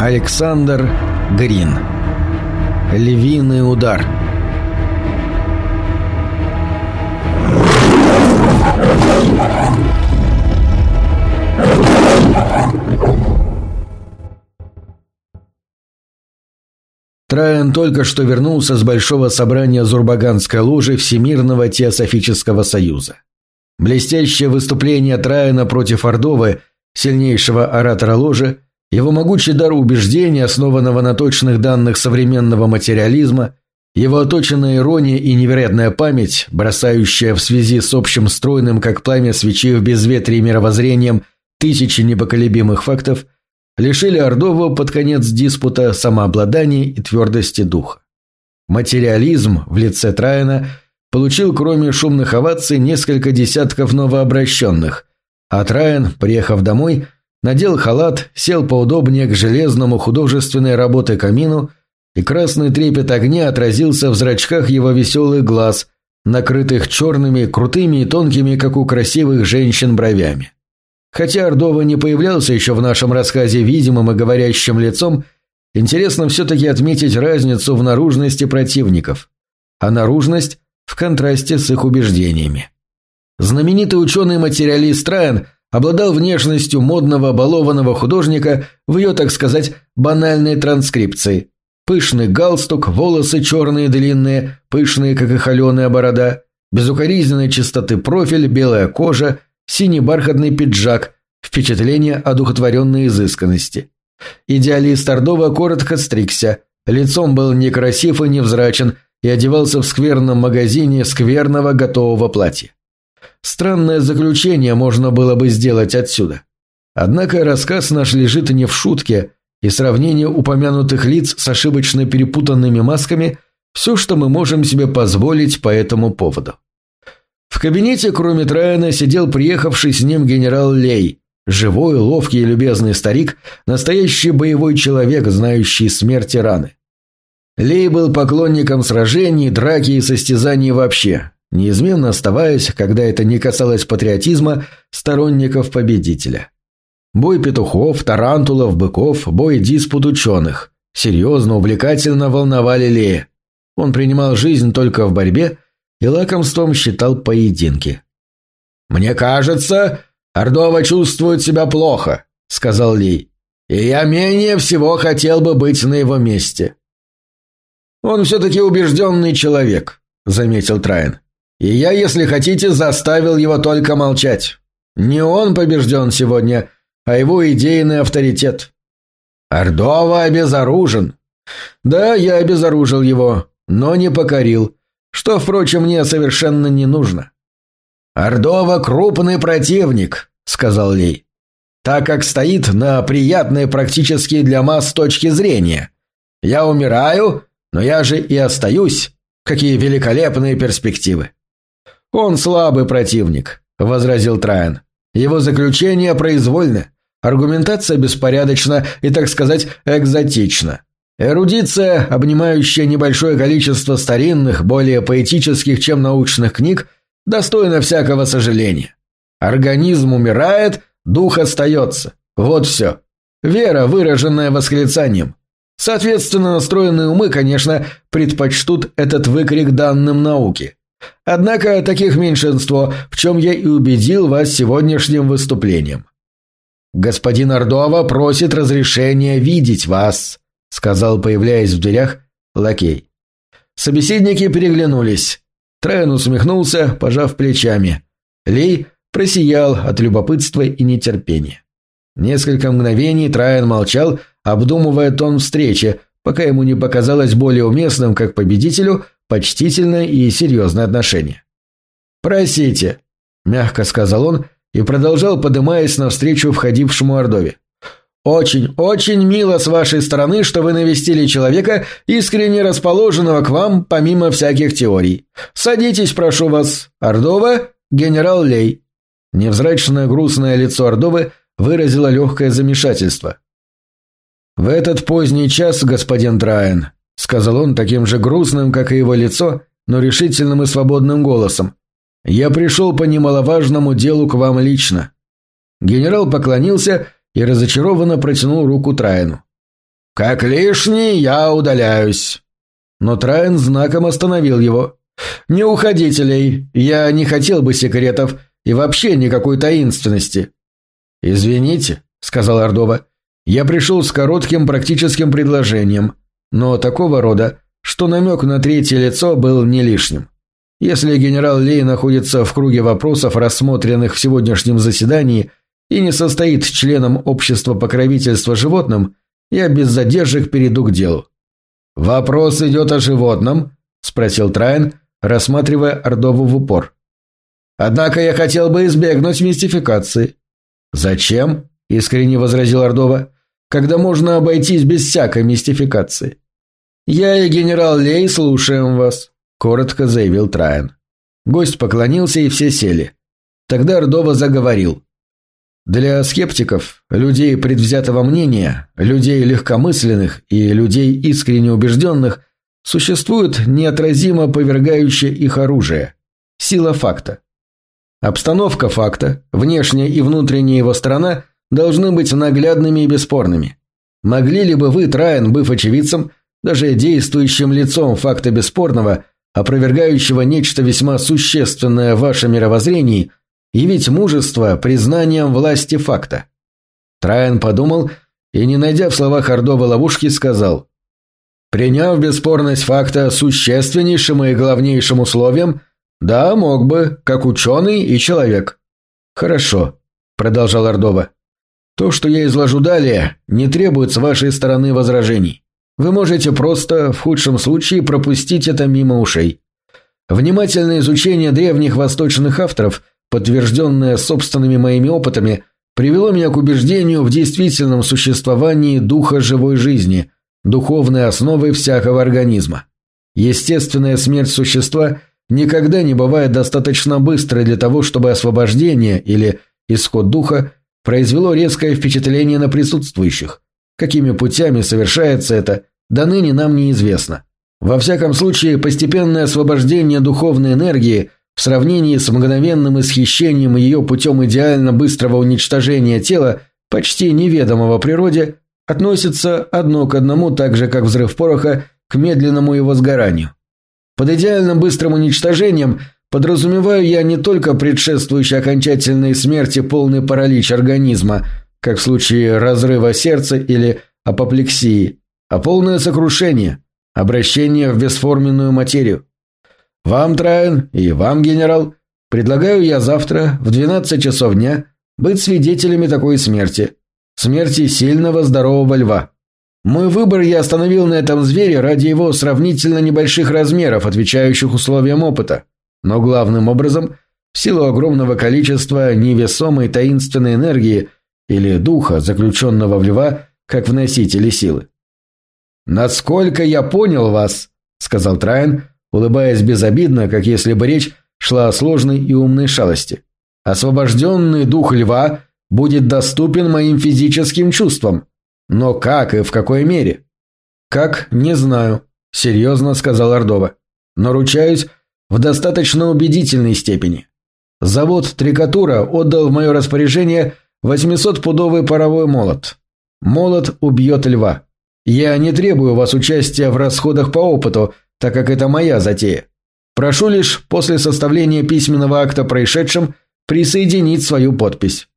Александр Грин. Львиный удар. Трайан только что вернулся с большого собрания Зурбаганской ложи Всемирного теософического союза. Блестящее выступление Трайана против Ордовы, сильнейшего оратора ложи, его могучий дар убеждения, основанного на точных данных современного материализма, его оточенная ирония и невероятная память, бросающая в связи с общим стройным, как пламя свечи в безветрии мировоззрением, тысячи непоколебимых фактов, лишили Ордову под конец диспута самообладания и твердости духа. Материализм в лице Трайана получил, кроме шумных оваций, несколько десятков новообращенных, а Трайан, приехав домой, надел халат, сел поудобнее к железному художественной работы камину, и красный трепет огня отразился в зрачках его веселых глаз, накрытых черными, крутыми и тонкими, как у красивых женщин, бровями. Хотя Ордова не появлялся еще в нашем рассказе видимым и говорящим лицом, интересно все-таки отметить разницу в наружности противников, а наружность в контрасте с их убеждениями. Знаменитый ученый-материалист Трайан обладал внешностью модного балованного художника в ее, так сказать, банальной транскрипции. Пышный галстук, волосы черные длинные, пышные, как и холеная борода, безукоризненной чистоты профиль, белая кожа, синий бархатный пиджак, впечатление одухотворенной изысканности. Идеалист Ордова коротко стригся, лицом был некрасив и невзрачен и одевался в скверном магазине скверного готового платья. Странное заключение можно было бы сделать отсюда. Однако рассказ наш лежит не в шутке, и сравнение упомянутых лиц с ошибочно перепутанными масками – все, что мы можем себе позволить по этому поводу. В кабинете, кроме Трайана, сидел приехавший с ним генерал Лей, живой, ловкий и любезный старик, настоящий боевой человек, знающий смерть и раны. Лей был поклонником сражений, драки и состязаний вообще, неизменно оставаясь, когда это не касалось патриотизма, сторонников победителя. Бой петухов, тарантулов, быков, бой диспут ученых. Серьезно, увлекательно волновали Лея. Он принимал жизнь только в борьбе и лакомством считал поединки. «Мне кажется, Ордова чувствует себя плохо», — сказал Лей. «И я менее всего хотел бы быть на его месте». «Он все-таки убежденный человек», — заметил Трайан. «И я, если хотите, заставил его только молчать. Не он побежден сегодня, а его идейный авторитет». «Ордова обезоружен». «Да, я обезоружил его, но не покорил, что, впрочем, мне совершенно не нужно». «Ордова крупный противник», — сказал Лей, «так как стоит на приятной практически для масс точки зрения. Я умираю, но я же и остаюсь. Какие великолепные перспективы». «Он слабый противник», — возразил Трайан. «Его заключение произвольно, аргументация беспорядочна и, так сказать, экзотична. Эрудиция, обнимающая небольшое количество старинных, более поэтических, чем научных книг, достойна всякого сожаления. Организм умирает, дух остается. Вот все. Вера, выраженная восклицанием. Соответственно, настроенные умы, конечно, предпочтут этот выкрик данным науки. Однако таких меньшинство, в чем я и убедил вас сегодняшним выступлением». «Господин Ордова просит разрешения видеть вас», — сказал, появляясь в дверях, лакей. Собеседники переглянулись. Трайан усмехнулся, пожав плечами. Лей просиял от любопытства и нетерпения. Несколько мгновений Трайан молчал, обдумывая тон встречи, пока ему не показалось более уместным, как победителю, почтительное и серьезное отношение. «Просите», — мягко сказал он и продолжал, подымаясь навстречу входившему Ордове. «Очень, очень мило с вашей стороны, что вы навестили человека, искренне расположенного к вам, помимо всяких теорий. Садитесь, прошу вас. Ордова, генерал Лей». Невзрачное грустное лицо Ордовы выразило легкое замешательство. «В этот поздний час, господин Трайан», — сказал он таким же грустным, как и его лицо, но решительным и свободным голосом, — «я пришел по немаловажному делу к вам лично». Генерал поклонился и разочарованно протянул руку Трайану. «Как лишний, я удаляюсь». Но Траен знаком остановил его. «Не уходите, Лей, я не хотел бы секретов и вообще никакой таинственности». «Извините», — сказал Ордова, — «я пришел с коротким практическим предложением, но такого рода, что намек на третье лицо был не лишним. Если генерал Лей находится в круге вопросов, рассмотренных в сегодняшнем заседании, и не состоит членом общества покровительства животным, я без задержек перейду к делу». «Вопрос идет о животном?» – спросил Траен, рассматривая Ордову в упор. «Однако я хотел бы избегнуть мистификации». «Зачем?» – искренне возразил Ордова, – «когда можно обойтись без всякой мистификации». «Я и генерал Лей слушаем вас», – коротко заявил Траен. Гость поклонился, и все сели. Тогда Ордова заговорил. «Для скептиков, людей предвзятого мнения, людей легкомысленных и людей искренне убежденных существует неотразимо повергающее их оружие – сила факта. Обстановка факта, внешняя и внутренняя его сторона должны быть наглядными и бесспорными. Могли ли бы вы, Траен, быв очевидцем, даже действующим лицом факта бесспорного, опровергающего нечто весьма существенное в вашем мировоззрении, явить мужество признанием власти факта?» Траен подумал и, не найдя в словах Ордова ловушки, сказал: «Приняв бесспорность факта существеннейшим и главнейшим условием, да, мог бы, как ученый и человек». «Хорошо», — продолжал Ордова. «То, что я изложу далее, не требует с вашей стороны возражений. Вы можете просто, в худшем случае, пропустить это мимо ушей. Внимательное изучение древних восточных авторов, подтвержденное собственными моими опытами, привело меня к убеждению в действительном существовании духа живой жизни, духовной основы всякого организма. Естественная смерть существа никогда не бывает достаточно быстрой для того, чтобы освобождение или исход духа произвело резкое впечатление на присутствующих. Какими путями совершается это, до ныне нам неизвестно. Во всяком случае, постепенное освобождение духовной энергии в сравнении с мгновенным исхищением ее путем идеально быстрого уничтожения тела, почти неведомого природе, относится одно к одному, так же, как взрыв пороха, к медленному его сгоранию. Под идеально быстрым уничтожением подразумеваю я не только предшествующий окончательной смерти полный паралич организма, как в случае разрыва сердца или апоплексии, а полное сокрушение, обращение в бесформенную материю. Вам, Траен, и вам, генерал, предлагаю я завтра в 12 часов дня быть свидетелями такой смерти. Смерти сильного здорового льва. Мой выбор я остановил на этом звере ради его сравнительно небольших размеров, отвечающих условиям опыта, но главным образом в силу огромного количества невесомой таинственной энергии или духа, заключенного в льва, как в носителе силы. «Насколько я понял вас», — сказал Траен, улыбаясь безобидно, как если бы речь шла о сложной и умной шалости, «освобожденный дух льва будет доступен моим физическим чувствам. Но как и в какой мере?» «Как, не знаю», — серьезно сказал Ордова. «Но ручаюсь в достаточно убедительной степени. Завод «Трикатура» отдал в мое распоряжение 800-пудовый паровой молот. Молот убьет льва. Я не требую у вас участия в расходах по опыту, так как это моя затея. Прошу лишь после составления письменного акта происшедшем присоединить свою подпись».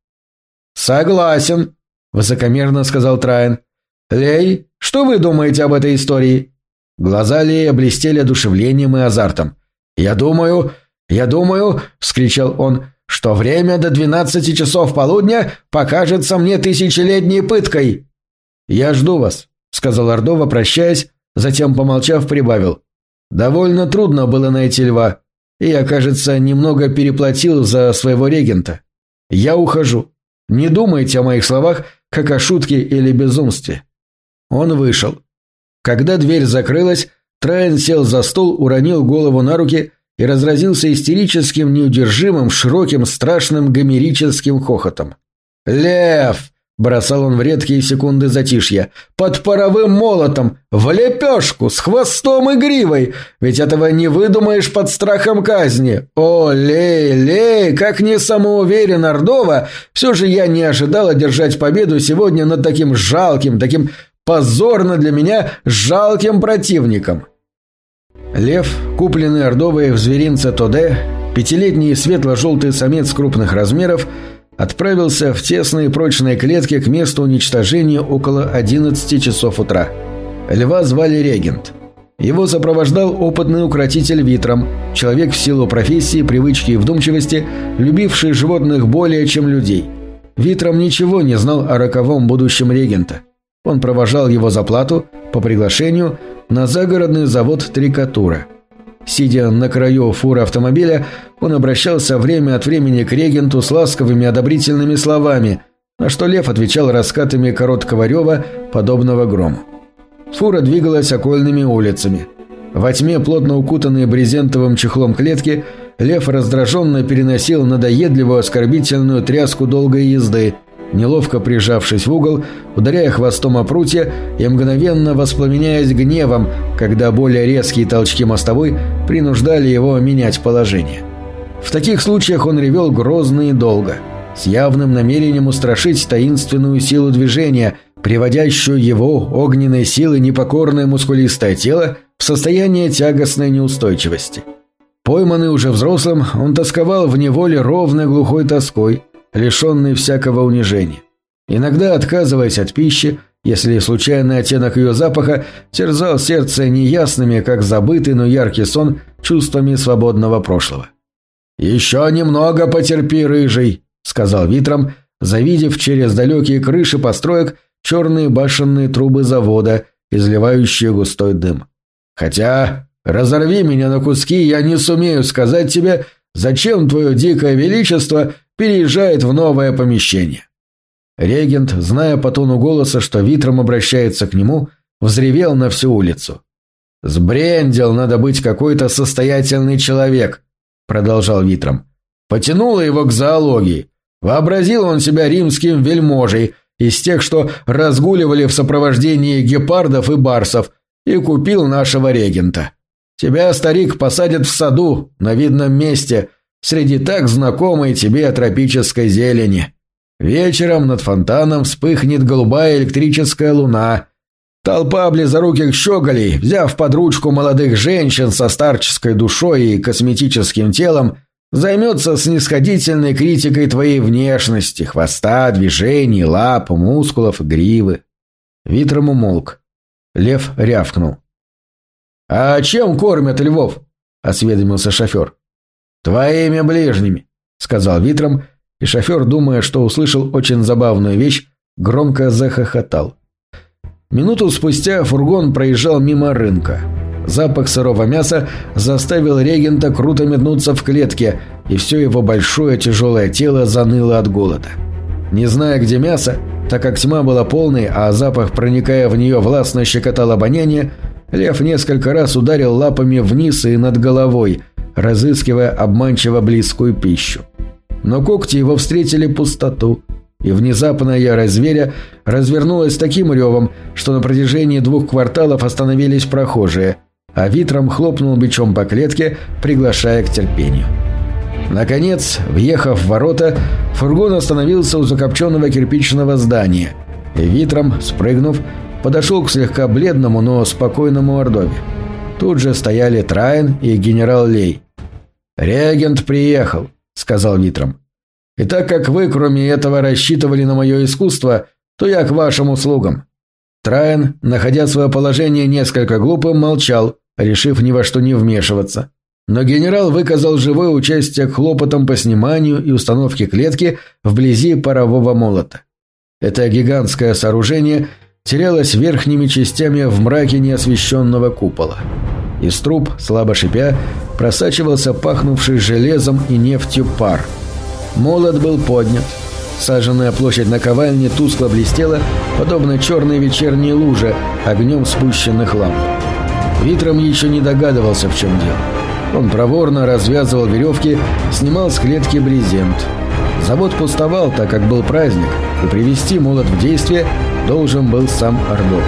«Согласен», — высокомерно сказал Траен. «Лей, что вы думаете об этой истории?» Глаза Лея блестели одушевлением и азартом. «Я думаю», — вскричал он, — «что время до 12 часов полудня покажется мне тысячелетней пыткой». «Я жду вас», — сказал Ордова, прощаясь, затем, помолчав, прибавил. «Довольно трудно было найти льва, и я, кажется, немного переплатил за своего регента. Я ухожу. Не думайте о моих словах, как о шутке или безумстве». Он вышел. Когда дверь закрылась, Траен сел за стол, уронил голову на руки и разразился истерическим, неудержимым, широким, страшным гомерическим хохотом. «Лев!» – бросал он в редкие секунды затишья. «Под паровым молотом! В лепешку! С хвостом и гривой! Ведь этого не выдумаешь под страхом казни! О, Лей, как не самоуверен Ордова, все же я не ожидал одержать победу сегодня над таким жалким, таким позорно для меня жалким противником». Лев, купленный Ордовой в зверинце Тоде, пятилетний светло-желтый самец крупных размеров, отправился в тесные прочные клетки к месту уничтожения около 11 часов утра. Льва звали Регент. Его сопровождал опытный укротитель Витром, человек в силу профессии, привычки и вдумчивости, любивший животных более, чем людей. Витром ничего не знал о роковом будущем Регента. Он провожал его за плату, по приглашению, на загородный завод Трикатура. Сидя на краю фуры автомобиля, он обращался время от времени к Регенту с ласковыми одобрительными словами, на что Лев отвечал раскатами короткого рева, подобного грому. Фура двигалась окольными улицами. Во тьме, плотно укутанной брезентовым чехлом клетки, Лев раздраженно переносил надоедливую оскорбительную тряску долгой езды, неловко прижавшись в угол, ударяя хвостом о прутья и мгновенно воспламеняясь гневом, когда более резкие толчки мостовой принуждали его менять положение. В таких случаях он ревел грозно и долго, с явным намерением устрашить таинственную силу движения, приводящую его огненной силой непокорное мускулистое тело в состояние тягостной неустойчивости. Пойманный уже взрослым, он тосковал в неволе ровной глухой тоской, лишенный всякого унижения. Иногда, отказываясь от пищи, если случайный оттенок ее запаха терзал сердце неясными, как забытый, но яркий сон, чувствами свободного прошлого. «Еще немного потерпи, рыжий», — сказал Витром, завидев через далекие крыши построек черные башенные трубы завода, изливающие густой дым. «Хотя, разорви меня на куски, я не сумею сказать тебе, зачем твое дикое величество переезжает в новое помещение». Регент, зная по тону голоса, что Витром обращается к нему, взревел на всю улицу. «Сбрендил, надо быть какой-то состоятельный человек», — продолжал Витром. «Потянуло его к зоологии. Вообразил он себя римским вельможей, из тех, что разгуливали в сопровождении гепардов и барсов, и купил нашего регента. Тебя, старик, посадят в саду, на видном месте, среди так знакомой тебе тропической зелени. Вечером над фонтаном вспыхнет голубая электрическая луна. Толпа близоруких щеголей, взяв под ручку молодых женщин со старческой душой и косметическим телом, займется снисходительной критикой твоей внешности, хвоста, движений, лап, мускулов и гривы». Витром умолк. Лев рявкнул. «А чем кормят львов?» – осведомился шофер. «Твоими ближними», – сказал Витром, и шофер, думая, что услышал очень забавную вещь, громко захохотал. Минуту спустя фургон проезжал мимо рынка. Запах сырого мяса заставил регента круто метнуться в клетке, и все его большое тяжелое тело заныло от голода. Не зная, где мясо, так как тьма была полной, а запах, проникая в нее, властно щекотал обоняние, Лев несколько раз ударил лапами вниз и над головой, разыскивая обманчиво близкую пищу. Но когти его встретили пустоту, и внезапно ярость зверя развернулась таким ревом, что на протяжении 2 кварталов остановились прохожие, а Витром хлопнул бичом по клетке, приглашая к терпению. Наконец, въехав в ворота, фургон остановился у закопченного кирпичного здания, и Витром, спрыгнув, подошел к слегка бледному, но спокойному Ордове. Тут же стояли Траен и генерал Лей. «Регент приехал», — сказал Витром. «И так как вы, кроме этого, рассчитывали на мое искусство, то я к вашим услугам». Траен, находя свое положение несколько глупым, молчал, решив ни во что не вмешиваться. Но генерал выказал живое участие к хлопотам по сниманию и установке клетки вблизи парового молота. Это гигантское сооружение терялось верхними частями в мраке неосвещенного купола. Из труб, слабо шипя, просачивался пахнувший железом и нефтью пар. Молот был поднят. Саженная площадь наковальни тускло блестела, подобно черной вечерней луже, огнем спущенных ламп. Витром еще не догадывался, в чем дело. Он проворно развязывал веревки, снимал с клетки брезент. Завод пустовал, так как был праздник, и привести молот в действие должен был сам Ордов.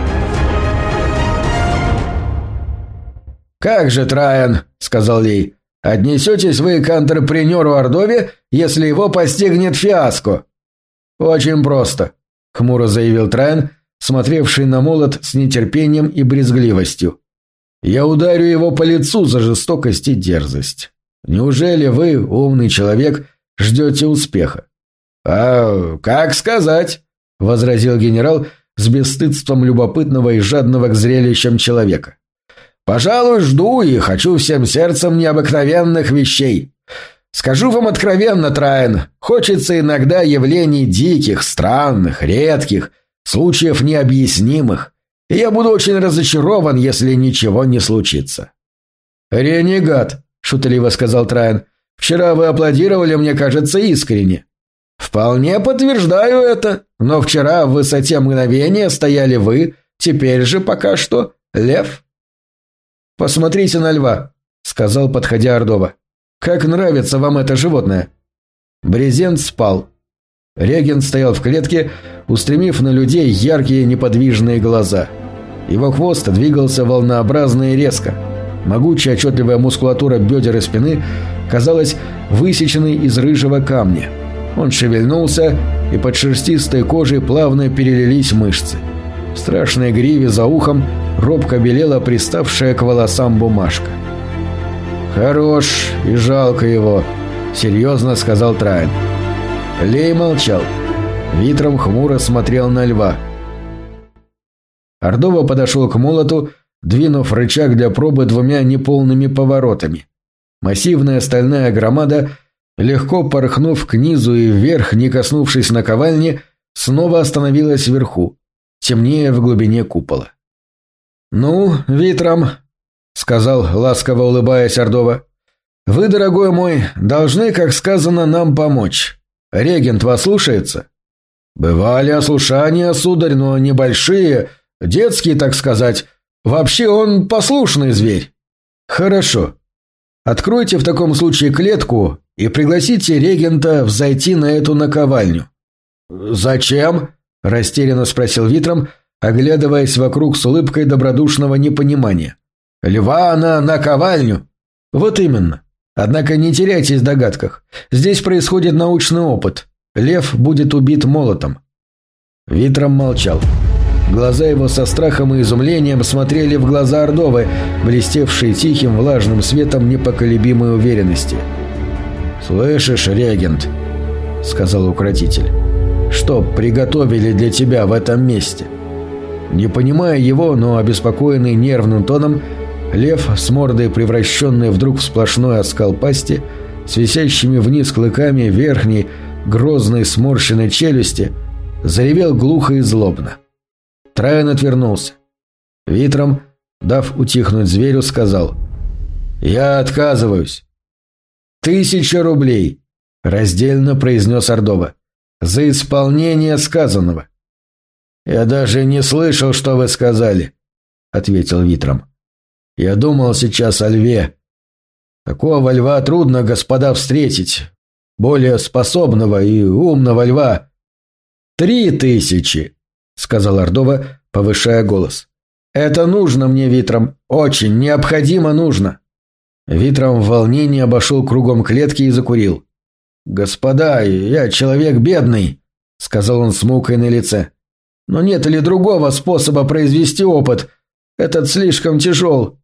«Как же, Траен, — сказал Лей, — отнесетесь вы к антрепренеру Ордове, если его постигнет фиаско?» «Очень просто», — хмуро заявил Траен, смотревший на молот с нетерпением и брезгливостью. «Я ударю его по лицу за жестокость и дерзость. Неужели вы, умный человек, ждете успеха?» «А как сказать?» — возразил генерал с бесстыдством любопытного и жадного к зрелищам человека. «Пожалуй, жду и хочу всем сердцем необыкновенных вещей. Скажу вам откровенно, Траен, хочется иногда явлений диких, странных, редких, случаев необъяснимых, и я буду очень разочарован, если ничего не случится». «Ренегат», — шутливо сказал Траен, — «вчера вы аплодировали, мне кажется, искренне». «Вполне подтверждаю это, но вчера в высоте мгновения стояли вы, теперь же пока что лев». «Посмотрите на льва», — сказал, подходя Ордова. «Как нравится вам это животное?» Брезент спал. Регент стоял в клетке, устремив на людей яркие неподвижные глаза. Его хвост двигался волнообразно и резко. Могучая отчетливая мускулатура бедер и спины казалась высеченной из рыжего камня. Он шевельнулся, и под шерстистой кожей плавно перелились мышцы. В страшной гриве за ухом робко белела приставшая к волосам бумажка. «Хорош, и жалко его», — серьезно сказал Траен. Лей молчал. Витром хмуро смотрел на льва. Ордова подошел к молоту, двинув рычаг для пробы двумя неполными поворотами. Массивная стальная громада, легко порхнув к низу и вверх, не коснувшись наковальни, снова остановилась вверху, темнее в глубине купола. «Ну, Витром», — сказал, ласково улыбаясь Ордова, — «вы, дорогой мой, должны, как сказано, нам помочь. Регент вас слушается?» «Бывали ослушания, сударь, но небольшие, детские, так сказать. Вообще он послушный зверь». «Хорошо. Откройте в таком случае клетку и пригласите регента взойти на эту наковальню». «Зачем?» – растерянно спросил Витром, оглядываясь вокруг с улыбкой добродушного непонимания. «Льва на наковальню?» «Вот именно. Однако не теряйтесь в догадках. Здесь происходит научный опыт. Лев будет убит молотом». Витром молчал. Глаза его со страхом и изумлением смотрели в глаза Ордовы, блестевшие тихим влажным светом непоколебимой уверенности. «Слышишь, регент», — сказал укротитель, — «что приготовили для тебя в этом месте?» Не понимая его, но обеспокоенный нервным тоном, лев с мордой, превращенной вдруг в сплошной оскал пасти, с висящими вниз клыками верхней, грозной сморщенной челюсти, заревел глухо и злобно. Траен отвернулся. Витром, дав утихнуть зверю, сказал: «Я отказываюсь». 1000 рублей», — раздельно произнес Ордова, — «за исполнение сказанного». «Я даже не слышал, что вы сказали», — ответил Витром. «Я думал сейчас о льве. Такого льва трудно, господа, встретить. Более способного и умного льва». 3000, — сказал Ордова, повышая голос. «Это нужно мне, Витром, очень, необходимо нужно». Витром в волнении обошел кругом клетки и закурил. «Господа, я человек бедный», — сказал он с мукой на лице. «Но нет ли другого способа произвести опыт? Этот слишком тяжел».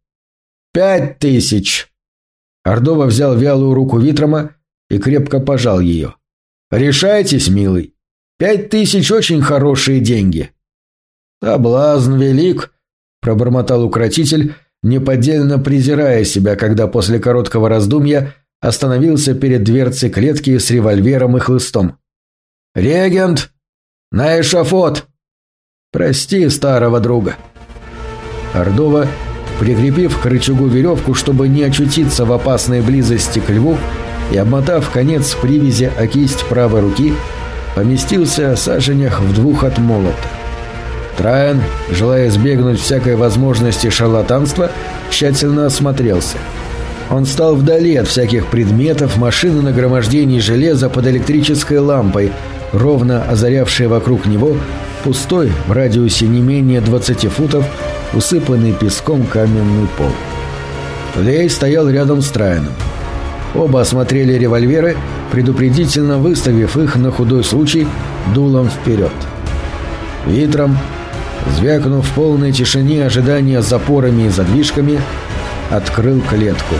5000. Ордова взял вялую руку Витрома и крепко пожал ее. «Решайтесь, милый. 5000 очень хорошие деньги». «Соблазн велик», — пробормотал укротитель, неподдельно презирая себя, когда после короткого раздумья остановился перед дверцей клетки с револьвером и хлыстом. «Регент! На эшафот! Прости старого друга!» Ордова, прикрепив к рычагу веревку, чтобы не очутиться в опасной близости к льву, и обмотав конец привязи о кисть правой руки, поместился в саженях в 2 от молота. Траен, желая избегнуть всякой возможности шарлатанства, тщательно осмотрелся. Он стал вдали от всяких предметов, машин и нагромождений железа под электрической лампой, ровно озарявшей вокруг него пустой в радиусе не менее 20 футов, усыпанный песком каменный пол. Лей стоял рядом с Траеном. Оба осмотрели револьверы, предупредительно выставив их на худой случай дулом вперед. Витром, звякнув в полной тишине ожидания запорами и задвижками, открыл клетку.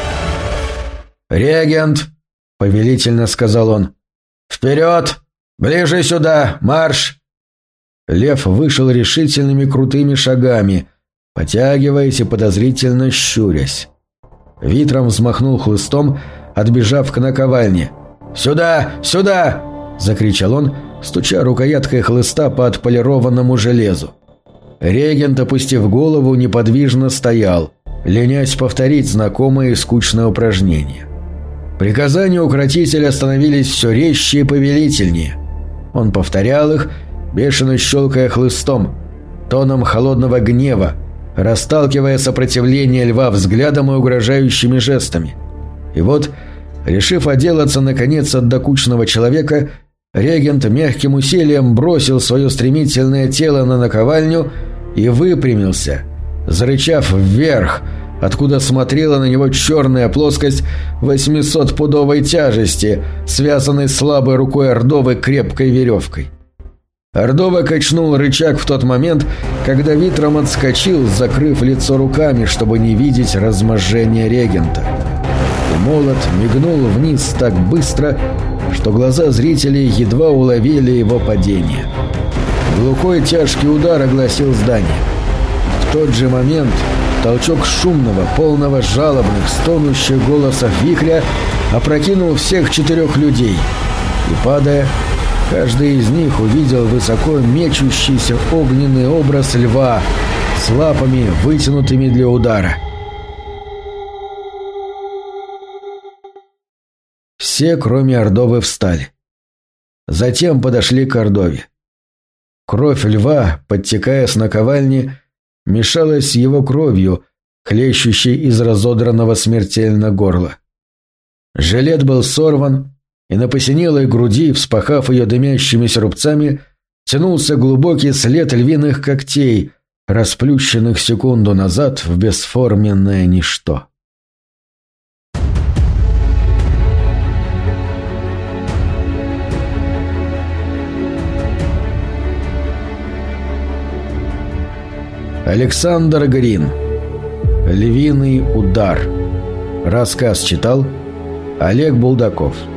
«Регент!» — повелительно сказал он. «Вперед! Ближе сюда! Марш!» Лев вышел решительными крутыми шагами, потягиваясь и подозрительно щурясь. Витром взмахнул хлыстом, отбежав к наковальне. «Сюда! Сюда!» — закричал он, стуча рукояткой хлыста по отполированному железу. Регент, опустив голову, неподвижно стоял, ленясь повторить знакомое и скучное упражнение. Приказания укротителя становились все резче и повелительнее. Он повторял их, бешено щелкая хлыстом, тоном холодного гнева, расталкивая сопротивление льва взглядом и угрожающими жестами. И вот, решив отделаться наконец от докучного человека, регент мягким усилием бросил свое стремительное тело на наковальню и выпрямился, зарычав вверх, откуда смотрела на него черная плоскость 800-пудовой тяжести, связанной слабой рукой Ордовы крепкой веревкой. Ордова качнул рычаг в тот момент, когда Витром отскочил, закрыв лицо руками, чтобы не видеть разможжения регента. И молот мигнул вниз так быстро, что глаза зрителей едва уловили его падение. Глухой тяжкий удар огласил здание. В тот же момент толчок шумного, полного жалобных, стонущих голосов вихря опрокинул всех 4 людей. И, падая, каждый из них увидел высоко мечущийся огненный образ льва с лапами, вытянутыми для удара. Все, кроме Ордовы, встали. Затем подошли к Ордове. Кровь льва, подтекая с наковальни, мешалась с его кровью, хлещущей из разодранного смертельно горла. Жилет был сорван, и на посинелой груди, вспахав ее дымящимися рубцами, тянулся глубокий след львиных когтей, расплющенных секунду назад в бесформенное ничто. Александр Грин. «Львиный удар». Рассказ читал Олег Булдаков.